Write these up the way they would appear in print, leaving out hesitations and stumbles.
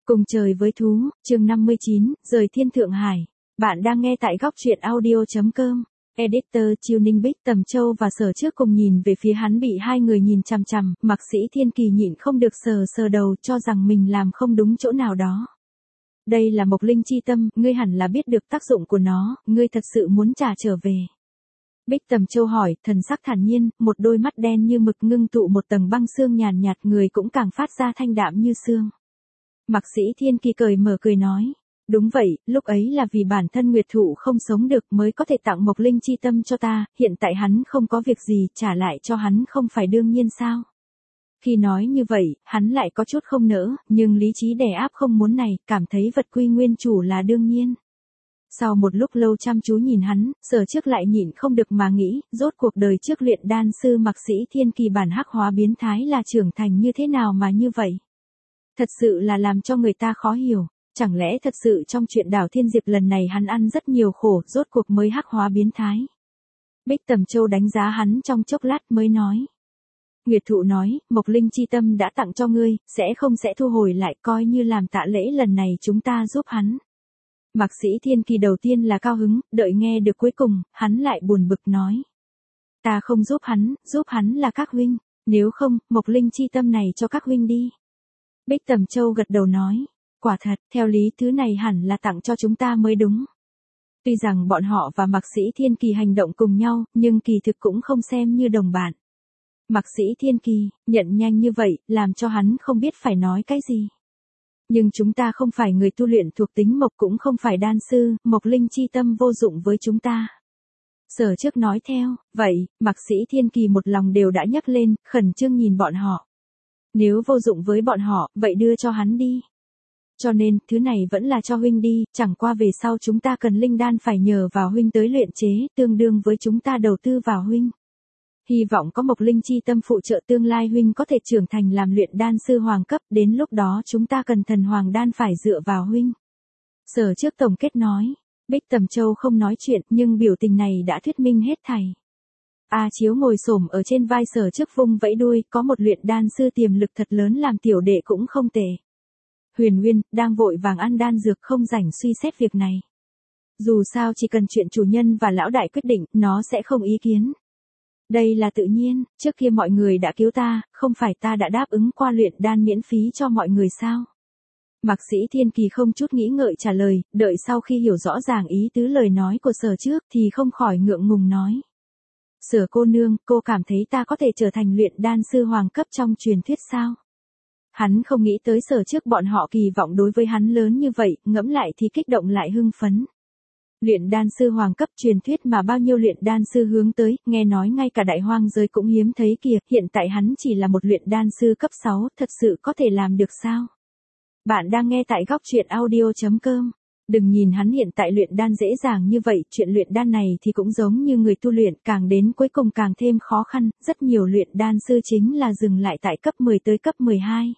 Cùng trời với thú, chương 59, rời thiên Thượng Hải. Bạn đang nghe tại góc truyện audio.com. Editor Chiêu Ninh Bích, Tầm Châu và Sở Trước cùng nhìn về phía hắn, bị hai người nhìn chằm chằm, Mạc Sĩ Thiên Kỳ nhịn không được sờ sờ đầu, cho rằng mình làm không đúng chỗ nào đó. Đây là Mộc Linh chi tâm, ngươi hẳn là biết được tác dụng của nó, ngươi thật sự muốn trả trở về. Bích Tầm Châu hỏi, thần sắc thản nhiên, một đôi mắt đen như mực ngưng tụ một tầng băng sương nhàn nhạt, người cũng càng phát ra thanh đạm như sương. Mạc Sĩ Thiên Kỳ cười mở cười nói, đúng vậy, lúc ấy là vì bản thân Nguyệt Thụ không sống được mới có thể tặng Mộc Linh chi tâm cho ta, hiện tại hắn không có việc gì, trả lại cho hắn không phải đương nhiên sao? Khi nói như vậy, hắn lại có chút không nỡ, nhưng lý trí đè áp không muốn này, cảm thấy vật quy nguyên chủ là đương nhiên. Sau một lúc lâu chăm chú nhìn hắn, Sở Trước lại nhịn không được mà nghĩ, rốt cuộc đời trước luyện đan sư Mạc Sĩ Thiên Kỳ bản hắc hóa biến thái là trưởng thành như thế nào mà như vậy? Thật sự là làm cho người ta khó hiểu, chẳng lẽ thật sự trong chuyện đảo Thiên Diệp lần này hắn ăn rất nhiều khổ, rốt cuộc mới hắc hóa biến thái. Bích Tầm Châu đánh giá hắn trong chốc lát mới nói. Nguyệt Thụ nói, Mộc Linh chi tâm đã tặng cho ngươi, sẽ thu hồi lại, coi như làm tạ lễ lần này chúng ta giúp hắn. Mạc Sĩ Thiên Kỳ đầu tiên là cao hứng, đợi nghe được cuối cùng, hắn lại buồn bực nói. Ta không giúp hắn là các huynh, nếu không, Mộc Linh chi tâm này cho các huynh đi. Bích Tầm Châu gật đầu nói, quả thật, theo lý thứ này hẳn là tặng cho chúng ta mới đúng. Tuy rằng bọn họ và Mạc Sĩ Thiên Kỳ hành động cùng nhau, nhưng kỳ thực cũng không xem như đồng bạn. Mạc Sĩ Thiên Kỳ, nhận nhanh như vậy, làm cho hắn không biết phải nói cái gì. Nhưng chúng ta không phải người tu luyện thuộc tính mộc, cũng không phải đan sư, Mộc Linh chi tâm vô dụng với chúng ta. Sở Trước nói theo, vậy, Mạc Sĩ Thiên Kỳ một lòng đều đã nhắc lên, khẩn trương nhìn bọn họ. Nếu vô dụng với bọn họ, vậy đưa cho hắn đi. Cho nên, thứ này vẫn là cho huynh đi, chẳng qua về sau chúng ta cần linh đan phải nhờ vào huynh tới luyện chế, tương đương với chúng ta đầu tư vào huynh. Hy vọng có Mộc Linh chi tâm phụ trợ tương lai huynh có thể trưởng thành làm luyện đan sư hoàng cấp, đến lúc đó chúng ta cần thần hoàng đan phải dựa vào huynh. Sở Trước tổng kết nói, Bích Tầm Châu không nói chuyện nhưng biểu tình này đã thuyết minh hết thảy. A Chiếu ngồi xổm ở trên vai Sở Trước vung vẫy đuôi, có một luyện đan sư tiềm lực thật lớn làm tiểu đệ cũng không tệ. Huyền Nguyên, đang vội vàng ăn đan dược không rảnh suy xét việc này. Dù sao chỉ cần chuyện chủ nhân và lão đại quyết định, nó sẽ không ý kiến. Đây là tự nhiên, trước kia mọi người đã cứu ta, không phải ta đã đáp ứng qua luyện đan miễn phí cho mọi người sao? Mạc Sĩ Thiên Kỳ không chút nghĩ ngợi trả lời, đợi sau khi hiểu rõ ràng ý tứ lời nói của Sở Trước thì không khỏi ngượng ngùng nói. Sở cô nương, cô cảm thấy ta có thể trở thành luyện đan sư hoàng cấp trong truyền thuyết sao? Hắn không nghĩ tới Sở Trước bọn họ kỳ vọng đối với hắn lớn như vậy, ngẫm lại thì kích động lại hưng phấn. Luyện đan sư hoàng cấp truyền thuyết mà bao nhiêu luyện đan sư hướng tới, nghe nói ngay cả đại hoang giới cũng hiếm thấy kìa, hiện tại hắn chỉ là một luyện đan sư cấp 6, thật sự có thể làm được sao? Bạn đang nghe tại góc truyện audio.com. Đừng nhìn hắn hiện tại luyện đan dễ dàng như vậy, chuyện luyện đan này thì cũng giống như người tu luyện, càng đến cuối cùng càng thêm khó khăn, rất nhiều luyện đan sư chính là dừng lại tại cấp 10 tới cấp 12.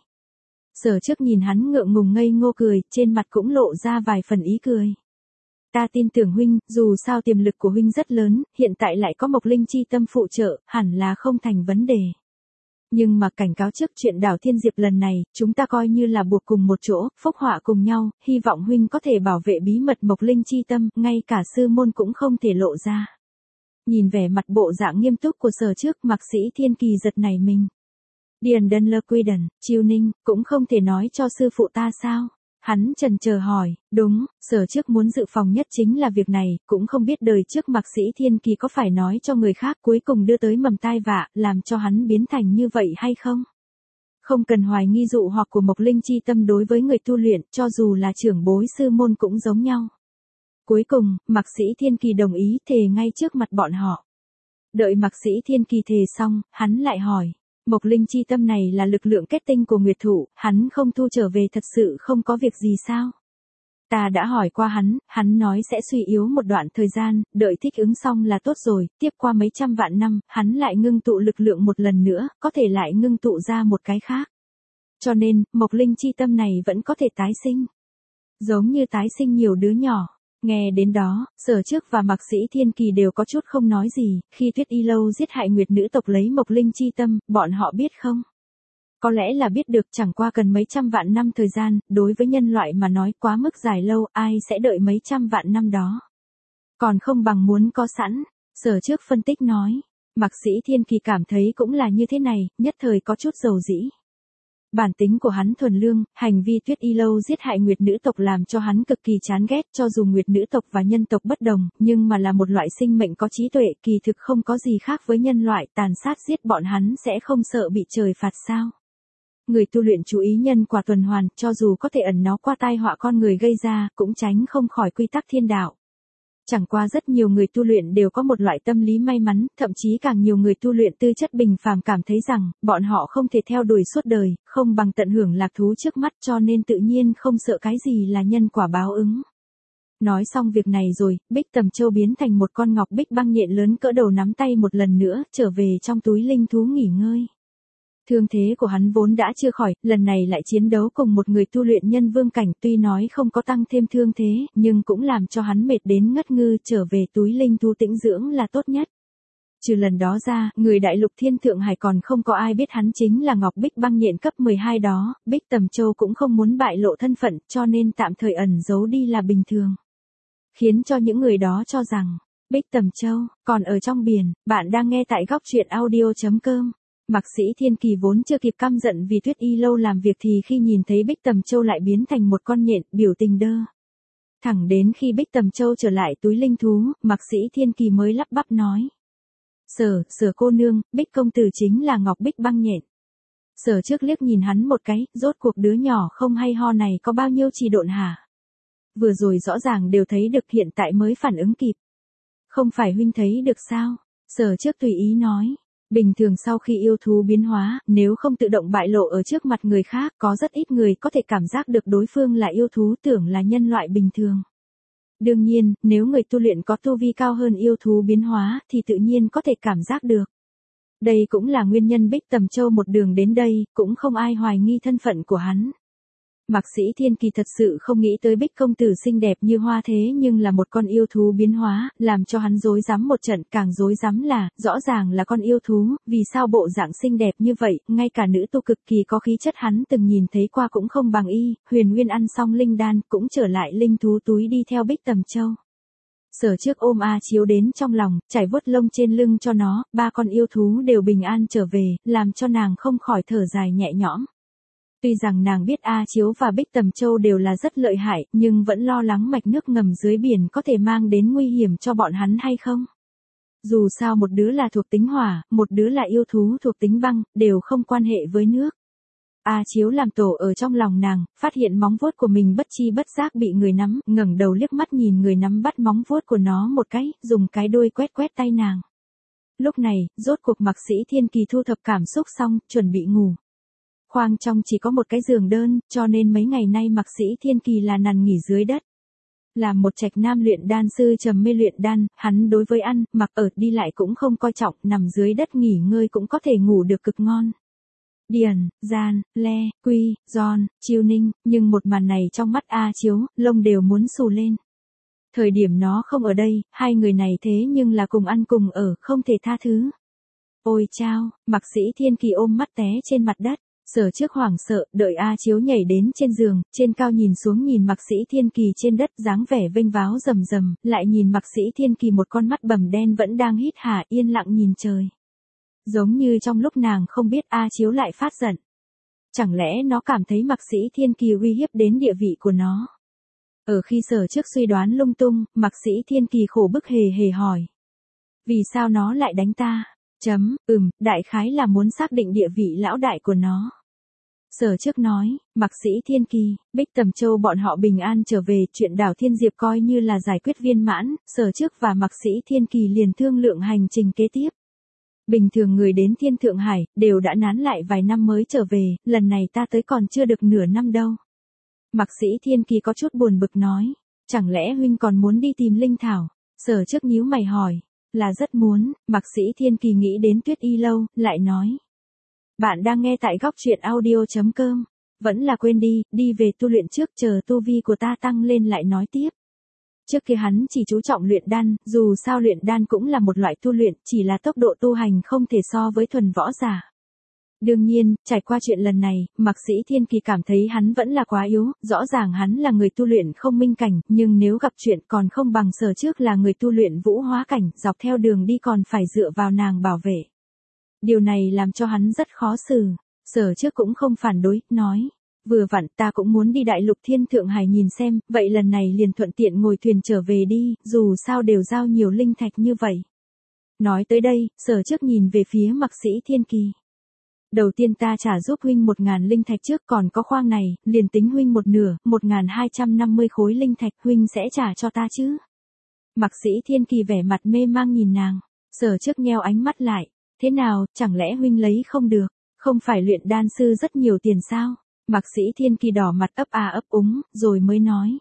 Sở Trước nhìn hắn ngượng ngùng ngây ngô cười, trên mặt cũng lộ ra vài phần ý cười. Ta tin tưởng huynh, dù sao tiềm lực của huynh rất lớn, hiện tại lại có Mộc Linh chi tâm phụ trợ, hẳn là không thành vấn đề. Nhưng mà cảnh cáo trước chuyện đảo Thiên Diệp lần này, chúng ta coi như là buộc cùng một chỗ, phúc họa cùng nhau, hy vọng huynh có thể bảo vệ bí mật Mộc Linh chi tâm, ngay cả sư môn cũng không thể lộ ra. Nhìn vẻ mặt bộ dạng nghiêm túc của Sở Trước, Mạc Sĩ Thiên Kỳ giật nảy mình. Điền Đơn Lơ Quy Đần, Chiêu Ninh, cũng không thể nói cho sư phụ ta sao? Hắn chần chờ hỏi, đúng, Sở Trước muốn dự phòng nhất chính là việc này, cũng không biết đời trước Mạc Sĩ Thiên Kỳ có phải nói cho người khác cuối cùng đưa tới mầm tai vạ, làm cho hắn biến thành như vậy hay không? Không cần hoài nghi dụ hoặc của Mộc Linh chi tâm đối với người tu luyện, cho dù là trưởng bối sư môn cũng giống nhau. Cuối cùng, Mạc Sĩ Thiên Kỳ đồng ý thề ngay trước mặt bọn họ. Đợi Mạc Sĩ Thiên Kỳ thề xong, hắn lại hỏi. Mộc Linh chi tâm này là lực lượng kết tinh của Nguyệt Thụ, hắn không thu trở về thật sự không có việc gì sao? Ta đã hỏi qua hắn nói sẽ suy yếu một đoạn thời gian, đợi thích ứng xong là tốt rồi, tiếp qua mấy trăm vạn năm, hắn lại ngưng tụ lực lượng một lần nữa, có thể lại ngưng tụ ra một cái khác. Cho nên, Mộc Linh chi tâm này vẫn có thể tái sinh. Giống như tái sinh nhiều đứa nhỏ. Nghe đến đó, Sở Trước và Mạc Sĩ Thiên Kỳ đều có chút không nói gì, khi Tuyết Y Lâu giết hại Nguyệt nữ tộc lấy Mộc Linh chi tâm, bọn họ biết không? Có lẽ là biết được chẳng qua cần mấy trăm vạn năm thời gian, đối với nhân loại mà nói quá mức dài lâu, ai sẽ đợi mấy trăm vạn năm đó. Còn không bằng muốn có sẵn, Sở Trước phân tích nói. Mạc Sĩ Thiên Kỳ cảm thấy cũng là như thế này, nhất thời có chút dầu dĩ. Bản tính của hắn thuần lương, hành vi Tuyết Y Lâu giết hại Nguyệt nữ tộc làm cho hắn cực kỳ chán ghét, cho dù Nguyệt nữ tộc và nhân tộc bất đồng, nhưng mà là một loại sinh mệnh có trí tuệ, kỳ thực không có gì khác với nhân loại, tàn sát giết bọn hắn sẽ không sợ bị trời phạt sao? Người tu luyện chú ý nhân quả tuần hoàn, cho dù có thể ẩn nó qua tai họa con người gây ra, cũng tránh không khỏi quy tắc thiên đạo. Chẳng qua rất nhiều người tu luyện đều có một loại tâm lý may mắn, thậm chí càng nhiều người tu luyện tư chất bình phàm cảm thấy rằng, bọn họ không thể theo đuổi suốt đời, không bằng tận hưởng lạc thú trước mắt cho nên tự nhiên không sợ cái gì là nhân quả báo ứng. Nói xong việc này rồi, Bích Tầm Châu biến thành một con ngọc bích băng nhện lớn cỡ đầu nắm tay một lần nữa, trở về trong túi linh thú nghỉ ngơi. Thương thế của hắn vốn đã chưa khỏi, lần này lại chiến đấu cùng một người tu luyện nhân vương cảnh, tuy nói không có tăng thêm thương thế, nhưng cũng làm cho hắn mệt đến ngất ngư, trở về túi linh thú tĩnh dưỡng là tốt nhất. Trừ lần đó ra, người đại lục Thiên Thượng Hải còn không có ai biết hắn chính là Ngọc Bích băng nhện cấp 12 đó, Bích Tầm Châu cũng không muốn bại lộ thân phận, cho nên tạm thời ẩn giấu đi là bình thường. Khiến cho những người đó cho rằng, Bích Tầm Châu, còn ở trong biển, bạn đang nghe tại góc truyện audio.com. Mạc Sĩ Thiên Kỳ vốn chưa kịp căm giận vì Tuyết Y Lâu làm việc thì khi nhìn thấy Bích Tầm Châu lại biến thành một con nhện, biểu tình đơ. Thẳng đến khi Bích Tầm Châu trở lại túi linh thú, Mạc Sĩ Thiên Kỳ mới lắp bắp nói. Sở cô nương, Bích công tử chính là Ngọc Bích băng nhện. Sở Trước liếc nhìn hắn một cái, rốt cuộc đứa nhỏ không hay ho này có bao nhiêu trì độn hả? Vừa rồi rõ ràng đều thấy được, hiện tại mới phản ứng kịp. Không phải huynh thấy được sao? Sở Trước tùy ý nói. Bình thường sau khi yêu thú biến hóa, nếu không tự động bại lộ ở trước mặt người khác, có rất ít người có thể cảm giác được đối phương là yêu thú, tưởng là nhân loại bình thường. Đương nhiên, nếu người tu luyện có tu vi cao hơn yêu thú biến hóa, thì tự nhiên có thể cảm giác được. Đây cũng là nguyên nhân Bích Tầm Châu một đường đến đây, cũng không ai hoài nghi thân phận của hắn. Mạc Sĩ Thiên Kỳ thật sự không nghĩ tới Bích công tử xinh đẹp như hoa thế nhưng là một con yêu thú biến hóa, làm cho hắn rối rắm một trận, càng rối rắm là, rõ ràng là con yêu thú, vì sao bộ dạng xinh đẹp như vậy, ngay cả nữ tu cực kỳ có khí chất hắn từng nhìn thấy qua cũng không bằng y, Huyền Nguyên ăn xong linh đan, cũng trở lại linh thú túi đi theo Bích Tầm Châu. Sở Trước ôm A Chiếu đến trong lòng, chải vuốt lông trên lưng cho nó, ba con yêu thú đều bình an trở về, làm cho nàng không khỏi thở dài nhẹ nhõm. Tuy rằng nàng biết A Chiếu và Bích Tầm Châu đều là rất lợi hại, nhưng vẫn lo lắng mạch nước ngầm dưới biển có thể mang đến nguy hiểm cho bọn hắn hay không. Dù sao một đứa là thuộc tính hỏa, một đứa là yêu thú thuộc tính băng, đều không quan hệ với nước. A Chiếu làm tổ ở trong lòng nàng, phát hiện móng vuốt của mình bất chi bất giác bị người nắm, ngẩng đầu liếc mắt nhìn người nắm bắt móng vuốt của nó một cái, dùng cái đuôi quét quét tay nàng. Lúc này, rốt cuộc Mạc Sĩ Thiên Kỳ thu thập cảm xúc xong, chuẩn bị ngủ. Khoang trong chỉ có một cái giường đơn, cho nên mấy ngày nay Mạc Sĩ Thiên Kỳ là nằm nghỉ dưới đất. Làm một trạch nam luyện đan sư trầm mê luyện đan, hắn đối với ăn, mặc ở, đi lại cũng không coi trọng, nằm dưới đất nghỉ ngơi cũng có thể ngủ được cực ngon. Điền, Gian, Le, Quy, Giòn, Chiêu Ninh, nhưng một màn này trong mắt A Chiếu, lông đều muốn xù lên. Thời điểm nó không ở đây, hai người này thế nhưng là cùng ăn cùng ở, không thể tha thứ. Ôi chao, Mạc Sĩ Thiên Kỳ ôm mắt té trên mặt đất. Sở Trước hoảng sợ, đợi A Chiếu nhảy đến trên giường, trên cao nhìn xuống nhìn Mạc Sĩ Thiên Kỳ trên đất dáng vẻ vênh váo rầm rầm, lại nhìn Mạc Sĩ Thiên Kỳ một con mắt bầm đen vẫn đang hít hà yên lặng nhìn trời. Giống như trong lúc nàng không biết A Chiếu lại phát giận. Chẳng lẽ nó cảm thấy Mạc Sĩ Thiên Kỳ uy hiếp đến địa vị của nó? Ở khi Sở Trước suy đoán lung tung, Mạc Sĩ Thiên Kỳ khổ bức hề hề hỏi. Vì sao nó lại đánh ta? Đại khái là muốn xác định địa vị lão đại của nó. Sở Trước nói, Mạc Sĩ Thiên Kỳ, Bích Tầm Châu bọn họ bình an trở về, chuyện đảo Thiên Diệp coi như là giải quyết viên mãn, Sở Trước và Mạc Sĩ Thiên Kỳ liền thương lượng hành trình kế tiếp. Bình thường người đến Thiên Thượng Hải, đều đã nán lại vài năm mới trở về, lần này ta tới còn chưa được nửa năm đâu. Mạc Sĩ Thiên Kỳ có chút buồn bực nói, chẳng lẽ huynh còn muốn đi tìm linh thảo? Sở Trước nhíu mày hỏi, là rất muốn, Mạc Sĩ Thiên Kỳ nghĩ đến Tuyết Y Lâu, lại nói. Bạn đang nghe tại góc truyện audio.com, vẫn là quên đi về tu luyện trước, chờ tu vi của ta tăng lên lại nói tiếp. Trước kia hắn chỉ chú trọng luyện đan, dù sao luyện đan cũng là một loại tu luyện, chỉ là tốc độ tu hành không thể so với thuần võ giả. Đương nhiên, trải qua chuyện lần này, Mạc Sĩ Thiên Kỳ cảm thấy hắn vẫn là quá yếu, rõ ràng hắn là người tu luyện không minh cảnh, nhưng nếu gặp chuyện còn không bằng Sở Trước là người tu luyện vũ hóa cảnh, dọc theo đường đi còn phải dựa vào nàng bảo vệ. Điều này làm cho hắn rất khó xử. Sở Trước cũng không phản đối, nói. Vừa vặn ta cũng muốn đi đại lục Thiên Thượng Hải nhìn xem, vậy lần này liền thuận tiện ngồi thuyền trở về đi, dù sao đều giao nhiều linh thạch như vậy. Nói tới đây, Sở Trước nhìn về phía Mạc Sĩ Thiên Kỳ. Đầu tiên ta trả giúp huynh 1.000 linh thạch trước, còn có khoang này, liền tính huynh một nửa, 1.250 khối linh thạch huynh sẽ trả cho ta chứ. Mạc Sĩ Thiên Kỳ vẻ mặt mê mang nhìn nàng. Sở Trước nheo ánh mắt lại. Thế nào, chẳng lẽ huynh lấy không được? Không phải luyện đan sư rất nhiều tiền sao? Mạc Sĩ Thiên Kỳ đỏ mặt ấp à ấp úng, rồi mới nói.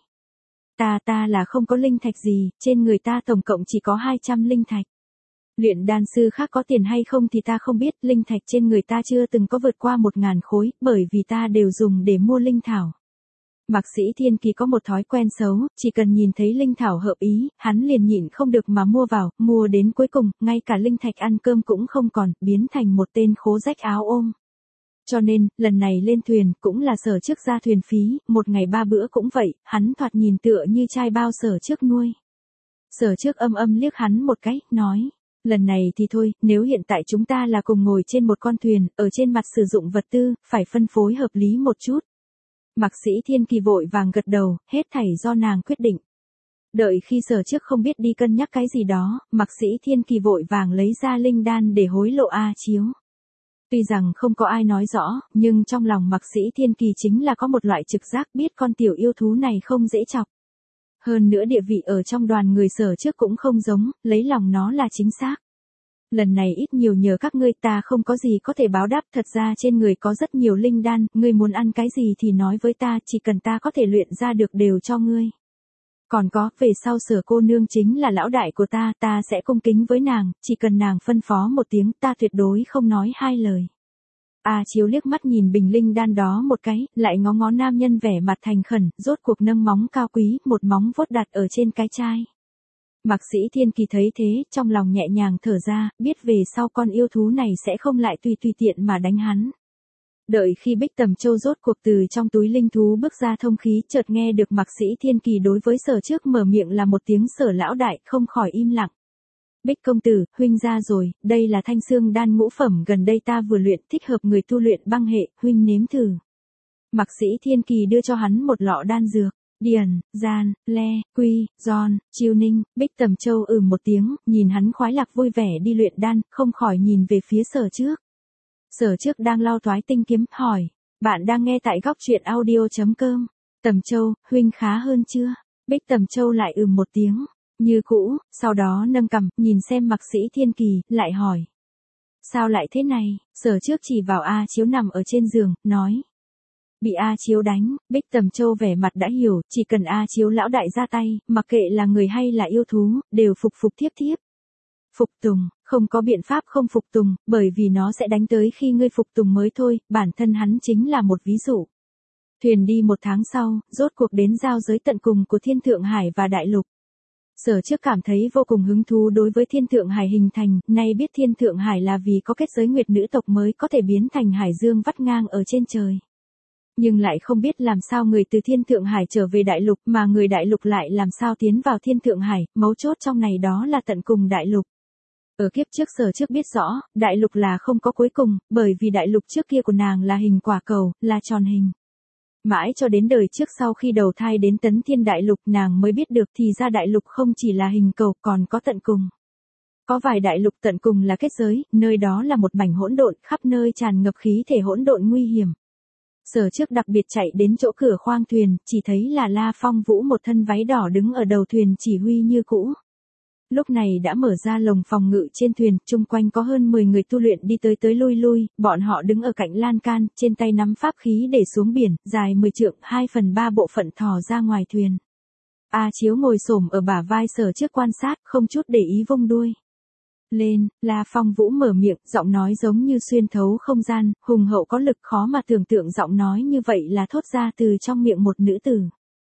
Ta là không có linh thạch gì, trên người ta tổng cộng chỉ có 200 linh thạch. Luyện đan sư khác có tiền hay không thì ta không biết, linh thạch trên người ta chưa từng có vượt qua 1.000 khối, bởi vì ta đều dùng để mua linh thảo. Mạc Sĩ Thiên Kỳ có một thói quen xấu, chỉ cần nhìn thấy linh thảo hợp ý, hắn liền nhịn không được mà mua vào, mua đến cuối cùng, ngay cả linh thạch ăn cơm cũng không còn, biến thành một tên khố rách áo ôm. Cho nên, lần này lên thuyền, cũng là Sở Trước ra thuyền phí, một ngày 3 bữa cũng vậy, hắn thoạt nhìn tựa như trai bao Sở Trước nuôi. Sở Trước âm liếc hắn một cái, nói. Lần này thì thôi, nếu hiện tại chúng ta là cùng ngồi trên một con thuyền, ở trên mặt sử dụng vật tư, phải phân phối hợp lý một chút. Mạc Sĩ Thiên Kỳ vội vàng gật đầu, hết thảy do nàng quyết định. Đợi khi Sở Trước không biết đi cân nhắc cái gì đó, Mạc Sĩ Thiên Kỳ vội vàng lấy ra linh đan để hối lộ A Chiếu. Tuy rằng không có ai nói rõ, nhưng trong lòng Mạc Sĩ Thiên Kỳ chính là có một loại trực giác biết con tiểu yêu thú này không dễ chọc. Hơn nữa địa vị ở trong đoàn người Sở Trước cũng không giống, lấy lòng nó là chính xác. Lần này ít nhiều nhờ các ngươi, ta không có gì có thể báo đáp, thật ra trên người có rất nhiều linh đan, ngươi muốn ăn cái gì thì nói với ta, chỉ cần ta có thể luyện ra được đều cho ngươi. Còn có, về sau Sở cô nương chính là lão đại của ta sẽ cung kính với nàng, chỉ cần nàng phân phó một tiếng, ta tuyệt đối không nói hai lời. A Chiếu liếc mắt nhìn bình linh đan đó một cái, lại ngó ngó nam nhân vẻ mặt thành khẩn, rốt cuộc nâng móng cao quý, một móng vuốt đặt ở trên cái chai. Mạc Sĩ Thiên Kỳ thấy thế, trong lòng nhẹ nhàng thở ra, biết về sau con yêu thú này sẽ không lại tùy tiện mà đánh hắn. Đợi khi Bích Tầm Châu rốt cuộc từ trong túi linh thú bước ra thông khí, chợt nghe được Mạc Sĩ Thiên Kỳ đối với Sở Trước mở miệng là một tiếng Sở lão đại, không khỏi im lặng. Bích công tử, huynh ra rồi, đây là thanh xương đan ngũ phẩm gần đây ta vừa luyện, thích hợp người tu luyện băng hệ, huynh nếm thử. Mạc Sĩ Thiên Kỳ đưa cho hắn một lọ đan dược. Điền, Gian, Le, Quy, Giòn, Chiêu Ninh, Bích Tầm Châu một tiếng, nhìn hắn khoái lạc vui vẻ đi luyện đan, không khỏi nhìn về phía Sở Trước. Sở Trước đang lau toái tinh kiếm, hỏi. Bạn đang nghe tại góc truyện audio.com. Tầm Châu, huynh khá hơn chưa? Bích Tầm Châu lại một tiếng. Như cũ, sau đó nâng cằm, nhìn xem Mạc Sĩ Thiên Kỳ, lại hỏi. Sao lại thế này? Sở Trước chỉ vào A Chiếu nằm ở trên giường, nói. Bị A Chiếu đánh, Bích Tầm Châu vẻ mặt đã hiểu, chỉ cần A Chiếu lão đại ra tay, mặc kệ là người hay là yêu thú, đều phục thiếp. Phục tùng, không có biện pháp không phục tùng, bởi vì nó sẽ đánh tới khi ngươi phục tùng mới thôi, bản thân hắn chính là một ví dụ. Thuyền đi 1 tháng sau, rốt cuộc đến giao giới tận cùng của Thiên Thượng Hải và Đại Lục. Sở Trước cảm thấy vô cùng hứng thú đối với Thiên Thượng Hải hình thành, nay biết Thiên Thượng Hải là vì có kết giới nguyệt nữ tộc mới có thể biến thành hải dương vắt ngang ở trên trời. Nhưng lại không biết làm sao người từ Thiên Thượng Hải trở về Đại Lục, mà người Đại Lục lại làm sao tiến vào Thiên Thượng Hải, mấu chốt trong này đó là tận cùng Đại Lục. Ở kiếp trước Sở Trước biết rõ, Đại Lục là không có cuối cùng, bởi vì Đại Lục trước kia của nàng là hình quả cầu, là tròn hình. Mãi cho đến đời trước sau khi đầu thai đến Tấn Thiên Đại Lục nàng mới biết được thì ra Đại Lục không chỉ là hình cầu còn có tận cùng. Có vài đại lục tận cùng là kết giới, nơi đó là một mảnh hỗn độn, khắp nơi tràn ngập khí thể hỗn độn nguy hiểm. Sở Trước đặc biệt chạy đến chỗ cửa khoang thuyền, chỉ thấy là La Phong Vũ một thân váy đỏ đứng ở đầu thuyền chỉ huy như cũ. Lúc này đã mở ra lồng phòng ngự trên thuyền, chung quanh có hơn 10 người tu luyện đi tới lui, bọn họ đứng ở cạnh lan can, trên tay nắm pháp khí để xuống biển, dài 10 trượng, 2/3 bộ phận thò ra ngoài thuyền. A Chiếu ngồi xổm ở bả vai Sở Trước quan sát, không chút để ý vung đuôi. Lên, La Phong Vũ mở miệng, giọng nói giống như xuyên thấu không gian, hùng hậu có lực, khó mà tưởng tượng giọng nói như vậy là thốt ra từ trong miệng một nữ tử.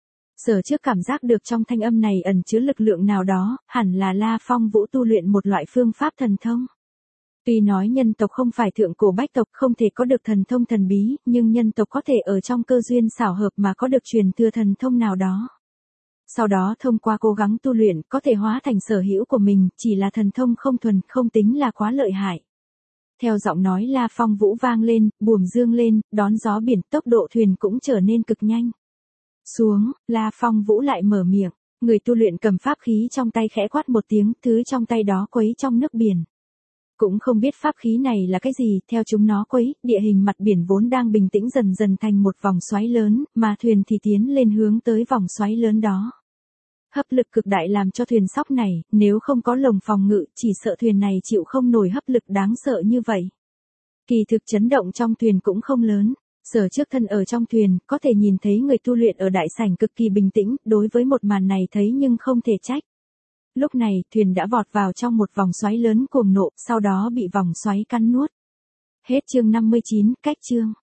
Sở Trước cảm giác được trong thanh âm này ẩn chứa lực lượng nào đó, hẳn là La Phong Vũ tu luyện một loại phương pháp thần thông. Tuy nói nhân tộc không phải thượng cổ bách tộc không thể có được thần thông thần bí, nhưng nhân tộc có thể ở trong cơ duyên xảo hợp mà có được truyền thừa thần thông nào đó. Sau đó thông qua cố gắng tu luyện có thể hóa thành sở hữu của mình, chỉ là thần thông không thuần, không tính là quá lợi hại. Theo giọng nói La Phong Vũ vang lên, buồm dương lên, đón gió biển, tốc độ thuyền cũng trở nên cực nhanh. Xuống, La Phong Vũ lại mở miệng, người tu luyện cầm pháp khí trong tay khẽ quát một tiếng, thứ trong tay đó quấy trong nước biển. Cũng không biết pháp khí này là cái gì, theo chúng nó quấy, địa hình mặt biển vốn đang bình tĩnh dần dần thành một vòng xoáy lớn, mà thuyền thì tiến lên hướng tới vòng xoáy lớn đó. Hấp lực cực đại làm cho thuyền sóc này, nếu không có lồng phòng ngự, chỉ sợ thuyền này chịu không nổi hấp lực đáng sợ như vậy. Kỳ thực chấn động trong thuyền cũng không lớn. Sở Trước thân ở trong thuyền, có thể nhìn thấy người tu luyện ở đại sảnh cực kỳ bình tĩnh, đối với một màn này thấy nhưng không thể trách. Lúc này, thuyền đã vọt vào trong một vòng xoáy lớn cuồng nộ, sau đó bị vòng xoáy cắn nuốt. Hết chương 59, cách chương.